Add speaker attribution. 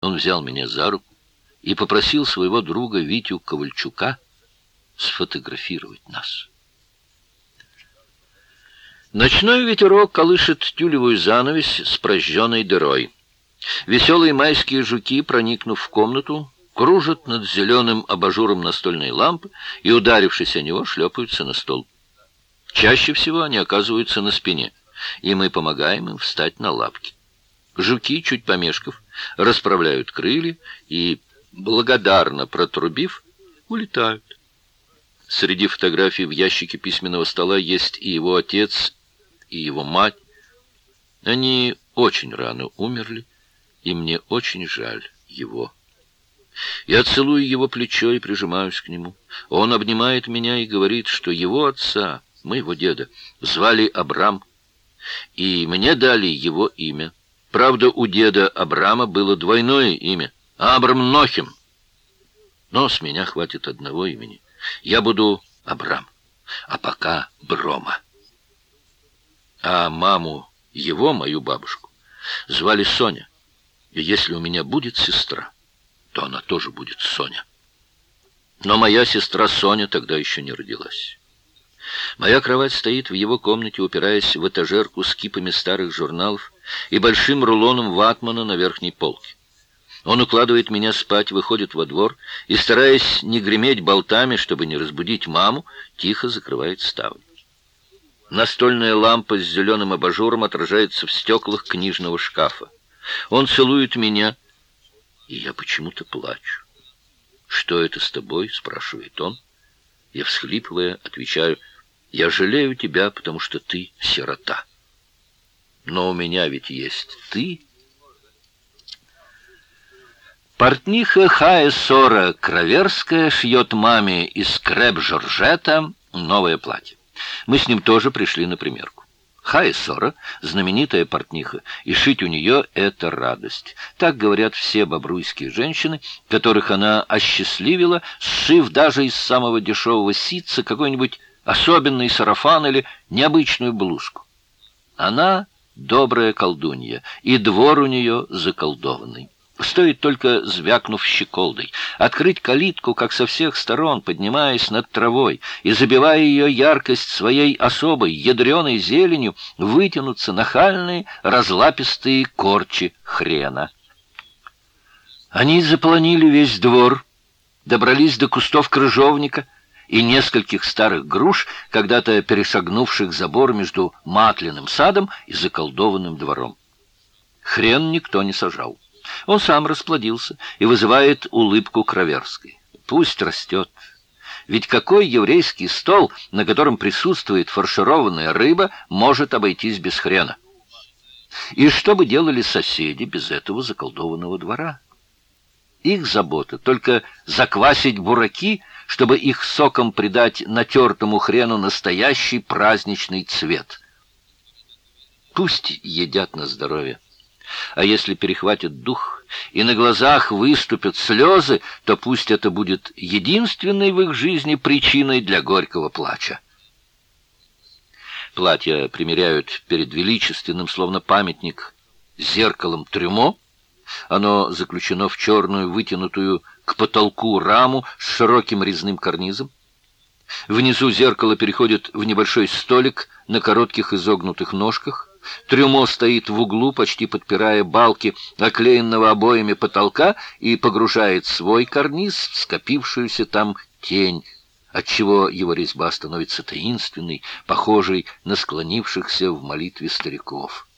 Speaker 1: Он взял меня за руку и попросил своего друга Витю Ковальчука сфотографировать нас. Ночной ветерок колышет тюлевую занавесь с прожженной дырой. Веселые майские жуки, проникнув в комнату, кружат над зеленым абажуром настольной лампы и, ударившись о него, шлепаются на стол. Чаще всего они оказываются на спине, и мы помогаем им встать на лапки. Жуки, чуть помешков, расправляют крылья и, благодарно протрубив, улетают. Среди фотографий в ящике письменного стола есть и его отец, и его мать. Они очень рано умерли, и мне очень жаль его. Я целую его плечо и прижимаюсь к нему. Он обнимает меня и говорит, что его отца, моего деда, звали Абрам, и мне дали его имя. Правда, у деда Абрама было двойное имя — Абрам Нохим. Но с меня хватит одного имени. Я буду Абрам, а пока Брома. А маму его, мою бабушку, звали Соня. И если у меня будет сестра, то она тоже будет Соня. Но моя сестра Соня тогда еще не родилась. Моя кровать стоит в его комнате, упираясь в этажерку с кипами старых журналов и большим рулоном ватмана на верхней полке. Он укладывает меня спать, выходит во двор и, стараясь не греметь болтами, чтобы не разбудить маму, тихо закрывает ставни. Настольная лампа с зеленым абажуром отражается в стеклах книжного шкафа. Он целует меня, и я почему-то плачу. «Что это с тобой?» — спрашивает он. Я, всхлипывая, отвечаю: «Я жалею тебя, потому что ты сирота. Но у меня ведь есть ты». Портниха Хая Сора Краверская шьет маме из креп-жоржета новое платье. Мы с ним тоже пришли на примерку. Хая Сора — знаменитая портниха, и шить у нее — это радость. Так говорят все бобруйские женщины, которых она осчастливила, сшив даже из самого дешевого ситца какой-нибудь особенный сарафан или необычную блузку. Она добрая колдунья, и двор у нее заколдованный. Стоит только, звякнув щеколдой, открыть калитку, как со всех сторон, поднимаясь над травой и забивая ее яркость своей особой ядреной зеленью, вытянутся нахальные разлапистые корчи хрена. Они заполонили весь двор, добрались до кустов крыжовника и нескольких старых груш, когда-то перешагнувших забор между Матляным садом и заколдованным двором. Хрен никто не сажал. Он сам расплодился и вызывает улыбку Краверской. Пусть растет. Ведь какой еврейский стол, на котором присутствует фаршированная рыба, может обойтись без хрена? И что бы делали соседи без этого заколдованного двора? Их забота только заквасить бураки, чтобы их соком придать натертому хрену настоящий праздничный цвет. Пусть едят на здоровье. А если перехватит дух и на глазах выступят слезы, то пусть это будет единственной в их жизни причиной для горького плача. Платья примеряют перед величественным, словно памятник, зеркалом трюмо. Оно заключено в черную, вытянутую к потолку раму с широким резным карнизом. Внизу зеркало переходит в небольшой столик на коротких изогнутых ножках. Трюмо стоит в углу, почти подпирая балки оклеенного обоями потолка, и погружает свой карниз в скопившуюся там тень, отчего его резьба становится таинственной, похожей на склонившихся в молитве стариков.